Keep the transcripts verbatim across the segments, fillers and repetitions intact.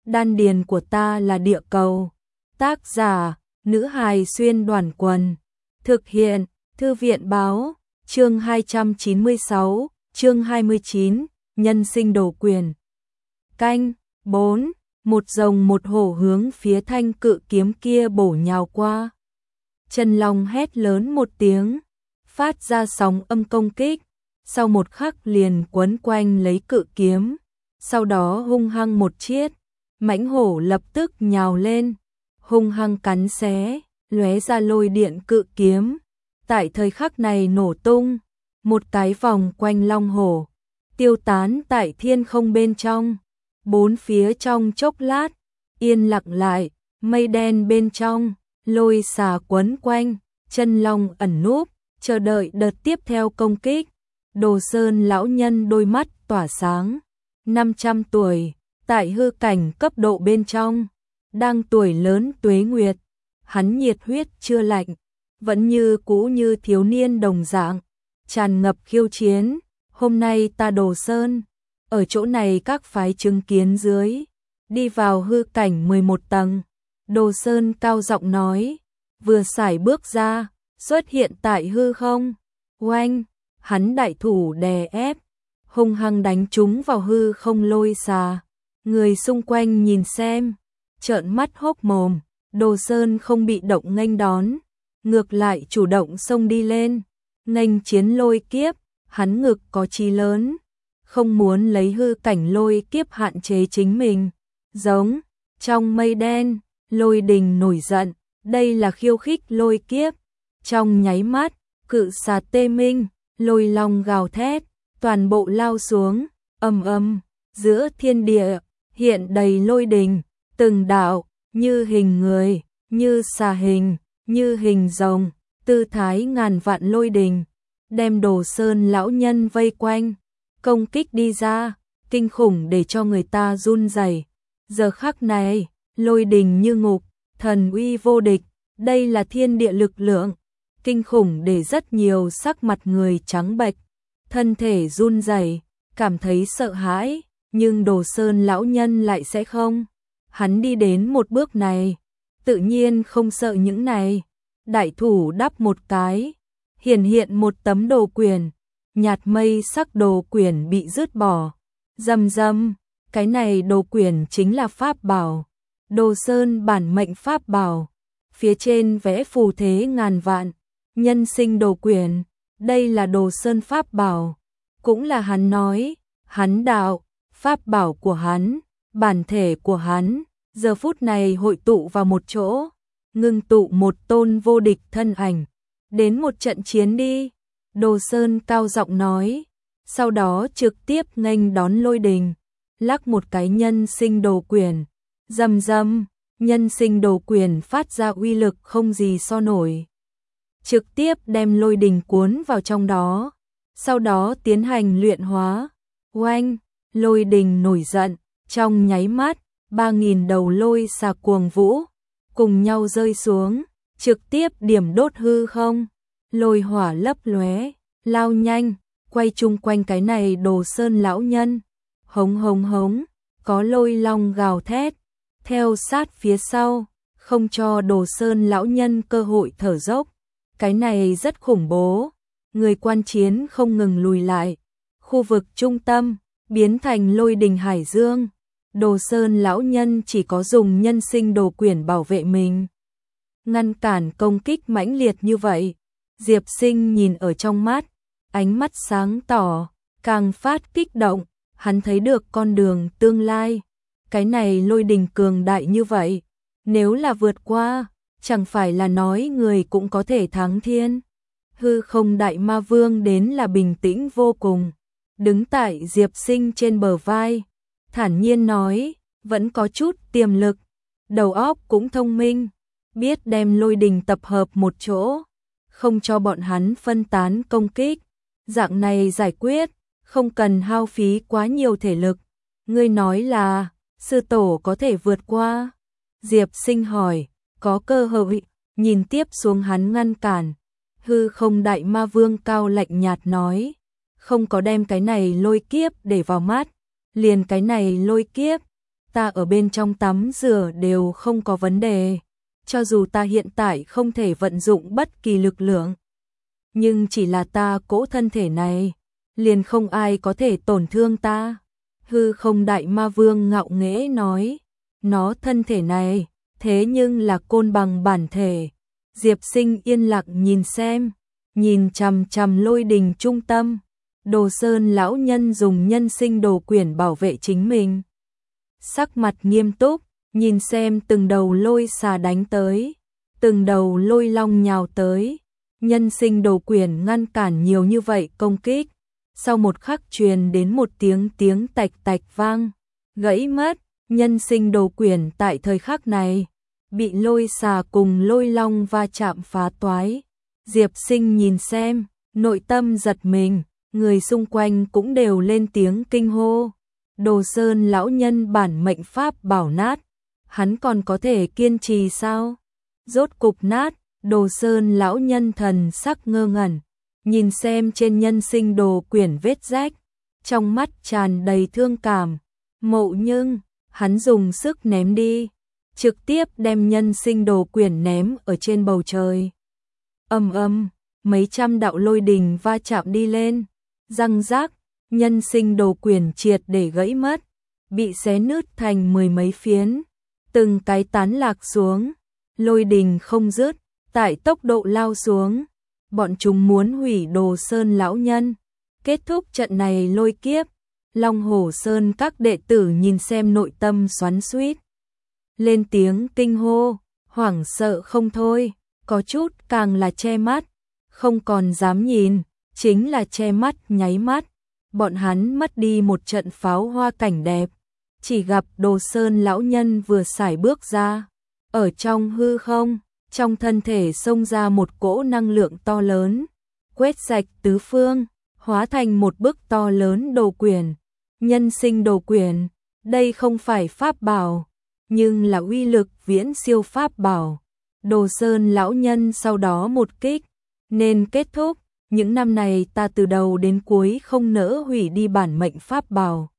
đan điền của ta là địa cầu. Tác giả, nữ hài xuyên đoàn quần. Thực hiện, thư viện báo, chương hai trăm chín mươi sáu, chương hai mươi chín, nhân sinh đồ quyền. Canh, bốn, một rồng một hổ hướng phía thanh cự kiếm kia bổ nhào qua. Trần Long hét lớn một tiếng, phát ra sóng âm công kích, sau một khắc liền quấn quanh lấy cự kiếm, sau đó hung hăng một chiết, mãnh hổ lập tức nhào lên, hung hăng cắn xé, lóe ra lôi điện cự kiếm, tại thời khắc này nổ tung, một cái vòng quanh long hổ, tiêu tán tại thiên không bên trong, bốn phía trong chốc lát, yên lặng lại, mây đen bên trong, lôi xà quấn quanh, chân long ẩn núp, chờ đợi đợt tiếp theo công kích. Đồ Sơn lão nhân đôi mắt tỏa sáng, năm trăm tuổi, tại hư cảnh cấp độ bên trong, đang tuổi lớn tuế nguyệt, hắn nhiệt huyết chưa lạnh, vẫn như cũ như thiếu niên đồng dạng, tràn ngập khiêu chiến. Hôm nay ta Đồ Sơn, ở chỗ này các phái chứng kiến dưới, đi vào hư cảnh mười một tầng. Đồ Sơn cao giọng nói, vừa sải bước ra, xuất hiện tại hư không. Oanh, hắn đại thủ đè ép, hung hăng đánh trúng vào hư không lôi xà. Người xung quanh nhìn xem, trợn mắt hốc mồm. Đồ Sơn không bị động nghênh đón, ngược lại chủ động xông đi lên, nghênh chiến lôi kiếp. Hắn ngực có chí lớn, không muốn lấy hư cảnh lôi kiếp hạn chế chính mình. Giống, trong mây đen, lôi đình nổi giận, đây là khiêu khích lôi kiếp. Trong nháy mắt, cự xà tê minh, lôi long gào thét, toàn bộ lao xuống, ầm ầm, giữa thiên địa, hiện đầy lôi đình, từng đạo, như hình người, như xà hình, như hình rồng, tư thái ngàn vạn lôi đình, đem Đồ Sơn lão nhân vây quanh, công kích đi ra, kinh khủng để cho người ta run rẩy. Giờ khắc này, lôi đình như ngục, thần uy vô địch, đây là thiên địa lực lượng, kinh khủng để rất nhiều sắc mặt người trắng bệch, thân thể run rẩy, cảm thấy sợ hãi, nhưng Đồ Sơn lão nhân lại sẽ không. Hắn đi đến một bước này, tự nhiên không sợ những này, đại thủ đắp một cái, hiển hiện một tấm đồ quyển, nhạt mây sắc đồ quyển bị rứt bỏ. Rầm rầm, cái này đồ quyển chính là pháp bảo, Đồ Sơn bản mệnh pháp bảo, phía trên vẽ phù thế ngàn vạn, nhân sinh đồ quyển, đây là Đồ Sơn pháp bảo, cũng là hắn nói, hắn đạo, pháp bảo của hắn, bản thể của hắn, giờ phút này hội tụ vào một chỗ, ngưng tụ một tôn vô địch thân ảnh. Đến một trận chiến đi, Đồ Sơn cao giọng nói, sau đó trực tiếp nghênh đón lôi đình, lắc một cái nhân sinh đồ quyển, rầm rầm, nhân sinh đồ quyển phát ra uy lực không gì so nổi, trực tiếp đem lôi đình cuốn vào trong đó, sau đó tiến hành luyện hóa. Oanh, lôi đình nổi giận, trong nháy mắt, ba nghìn đầu lôi xà cuồng vũ, cùng nhau rơi xuống, trực tiếp điểm đốt hư không, lôi hỏa lấp lóe, lao nhanh, quay chung quanh cái này Đồ Sơn lão nhân, hống hống hống, có lôi long gào thét, theo sát phía sau, không cho Đồ Sơn lão nhân cơ hội thở dốc, cái này rất khủng bố, người quan chiến không ngừng lùi lại, khu vực trung tâm, biến thành lôi đình hải dương, Đồ Sơn lão nhân chỉ có dùng nhân sinh đồ quyển bảo vệ mình, ngăn cản công kích mãnh liệt như vậy. Diệp Sinh nhìn ở trong mắt, ánh mắt sáng tỏ, càng phát kích động, hắn thấy được con đường tương lai. Cái này lôi đình cường đại như vậy, nếu là vượt qua, chẳng phải là nói người cũng có thể thắng thiên. Hư không đại ma vương đến là bình tĩnh vô cùng, đứng tại Diệp Sinh trên bờ vai, thản nhiên nói, vẫn có chút tiềm lực, đầu óc cũng thông minh, biết đem lôi đình tập hợp một chỗ, không cho bọn hắn phân tán công kích, dạng này giải quyết, không cần hao phí quá nhiều thể lực. Ngươi nói là, sư tổ có thể vượt qua? Diệp Sinh hỏi, có cơ hội, nhìn tiếp xuống hắn ngăn cản. Hư không đại ma vương cao lạnh nhạt nói, không có đem cái này lôi kiếp để vào mắt, liền cái này lôi kiếp, ta ở bên trong tắm rửa đều không có vấn đề. Cho dù ta hiện tại không thể vận dụng bất kỳ lực lượng, nhưng chỉ là ta cỗ thân thể này, liền không ai có thể tổn thương ta. Hư không đại ma vương ngạo nghễ nói, nó thân thể này, thế nhưng là côn bằng bản thể. Diệp Sinh yên lặng nhìn xem, nhìn chằm chằm lôi đình trung tâm. Đồ Sơn lão nhân dùng nhân sinh đồ quyển bảo vệ chính mình. Sắc mặt nghiêm túc, nhìn xem từng đầu lôi xà đánh tới, từng đầu lôi long nhào tới. Nhân sinh đồ quyển ngăn cản nhiều như vậy công kích. Sau một khắc truyền đến một tiếng tiếng tạch tạch vang, gãy mất. Nhân sinh đồ quyển tại thời khắc này bị lôi xà cùng lôi long va chạm phá toái. Diệp Sinh nhìn xem, nội tâm giật mình, người xung quanh cũng đều lên tiếng kinh hô. Đồ Sơn lão nhân bản mệnh pháp bảo nát, hắn còn có thể kiên trì sao? Rốt cục nát. Đồ Sơn lão nhân thần sắc ngơ ngẩn, nhìn xem trên nhân sinh đồ quyển vết rách, trong mắt tràn đầy thương cảm. Mộ Nhưng, hắn dùng sức ném đi, trực tiếp đem nhân sinh đồ quyển ném ở trên bầu trời. Ầm ầm, mấy trăm đạo lôi đình va chạm đi lên, răng rác, nhân sinh đồ quyển triệt để gãy mất, bị xé nứt thành mười mấy phiến, từng cái tán lạc xuống. Lôi đình không dứt, tại tốc độ lao xuống, bọn chúng muốn hủy Đồ Sơn lão nhân, kết thúc trận này lôi kiếp. Long Hổ Sơn các đệ tử nhìn xem nội tâm xoắn xuýt, lên tiếng kinh hô, hoảng sợ không thôi, có chút càng là che mắt, không còn dám nhìn, chính là che mắt nháy mắt. Bọn hắn mất đi một trận pháo hoa cảnh đẹp, chỉ gặp Đồ Sơn lão nhân vừa sải bước ra, ở trong hư không, trong thân thể xông ra một cỗ năng lượng to lớn, quét sạch tứ phương, hóa thành một bức to lớn đồ quyển. Nhân sinh đồ quyển, đây không phải pháp bảo, nhưng là uy lực viễn siêu pháp bảo. Đồ Sơn lão nhân sau đó một kích, nên kết thúc. Những năm này ta từ đầu đến cuối không nỡ hủy đi bản mệnh pháp bảo,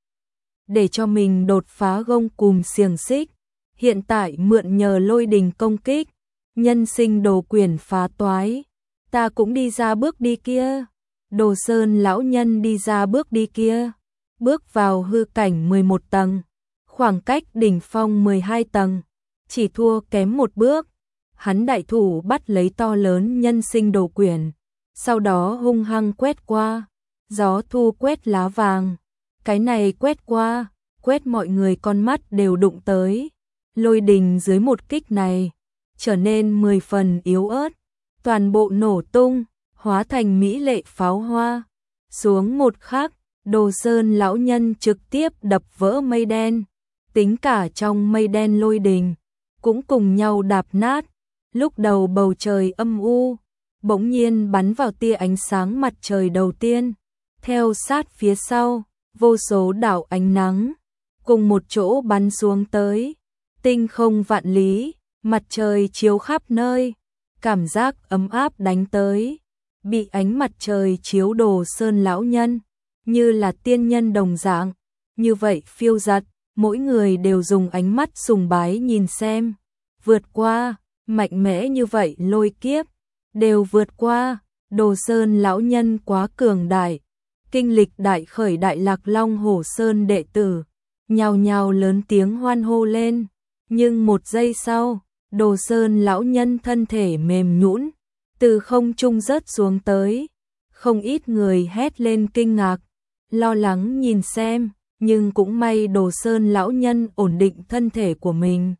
để cho mình đột phá gông cùm xiềng xích. Hiện tại mượn nhờ lôi đình công kích, nhân sinh đồ quyển phá toái, ta cũng đi ra bước đi kia. Đồ Sơn lão nhân đi ra bước đi kia, bước vào hư cảnh mười một tầng, khoảng cách đỉnh phong mười hai tầng, chỉ thua kém một bước. Hắn đại thủ bắt lấy to lớn nhân sinh đồ quyển, sau đó hung hăng quét qua, gió thu quét lá vàng, cái này quét qua, quét mọi người con mắt đều đụng tới. Lôi đình dưới một kích này trở nên mười phần yếu ớt, toàn bộ nổ tung, hóa thành mỹ lệ pháo hoa. Xuống một khắc, Đồ Sơn lão nhân trực tiếp đập vỡ mây đen, tính cả trong mây đen lôi đình cũng cùng nhau đạp nát. Lúc đầu bầu trời âm u, bỗng nhiên bắn vào tia ánh sáng mặt trời đầu tiên, theo sát phía sau, vô số đảo ánh nắng cùng một chỗ bắn xuống tới. Tinh không vạn lý, mặt trời chiếu khắp nơi, cảm giác ấm áp đánh tới. Bị ánh mặt trời chiếu Đồ Sơn lão nhân như là tiên nhân đồng dạng, như vậy phiêu dật, mỗi người đều dùng ánh mắt sùng bái nhìn xem. Vượt qua, mạnh mẽ như vậy lôi kiếp, đều vượt qua. Đồ Sơn lão nhân quá cường đại. Kinh lịch đại khởi đại lạc Long Hổ Sơn đệ tử nhào nhào lớn tiếng hoan hô lên. Nhưng một giây sau, Đồ Sơn lão nhân thân thể mềm nhũn, từ không trung rớt xuống tới. Không ít người hét lên kinh ngạc, lo lắng nhìn xem, nhưng cũng may Đồ Sơn lão nhân ổn định thân thể của mình.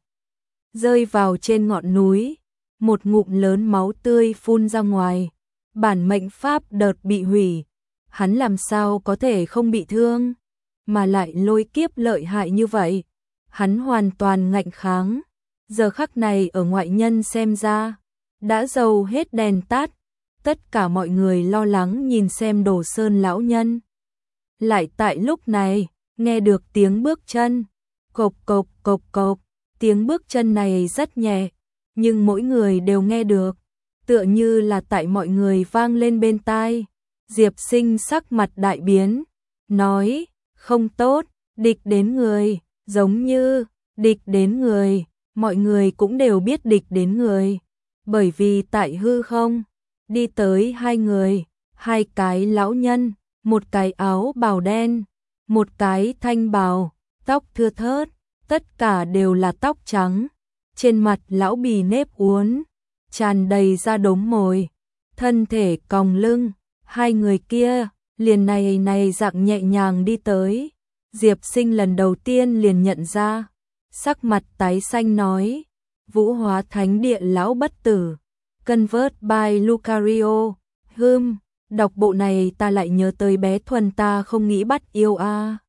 Rơi vào trên ngọn núi, một ngụm lớn máu tươi phun ra ngoài, bản mệnh pháp đợt bị hủy. Hắn làm sao có thể không bị thương, mà lại lôi kiếp lợi hại như vậy. Hắn hoàn toàn ngạnh kháng, giờ khắc này ở ngoại nhân xem ra, đã dầu hết đèn tắt. Tất cả mọi người lo lắng nhìn xem Đồ Sơn lão nhân. Lại tại lúc này, nghe được tiếng bước chân, cộc cộc cộc cộc, tiếng bước chân này rất nhẹ, nhưng mỗi người đều nghe được, tựa như là tại mọi người vang lên bên tai. Diệp Sinh sắc mặt đại biến, nói, không tốt, địch đến người. giống như địch đến người, mọi người cũng đều biết địch đến người, bởi vì tại hư không, đi tới hai người, hai cái lão nhân, một cái áo bào đen, một cái thanh bào, tóc thưa thớt, tất cả đều là tóc trắng, trên mặt lão bì nếp uốn, tràn đầy da đốm mồi, thân thể còng lưng, hai người kia, liền này này dạng nhẹ nhàng đi tới, Diệp Sinh lần đầu tiên liền nhận ra, sắc mặt tái xanh nói, Vũ Hóa Thánh Địa lão bất tử, Convert by Lucario, hừm, đọc bộ này ta lại nhớ tới bé Thuần ta không nghĩ bắt yêu a.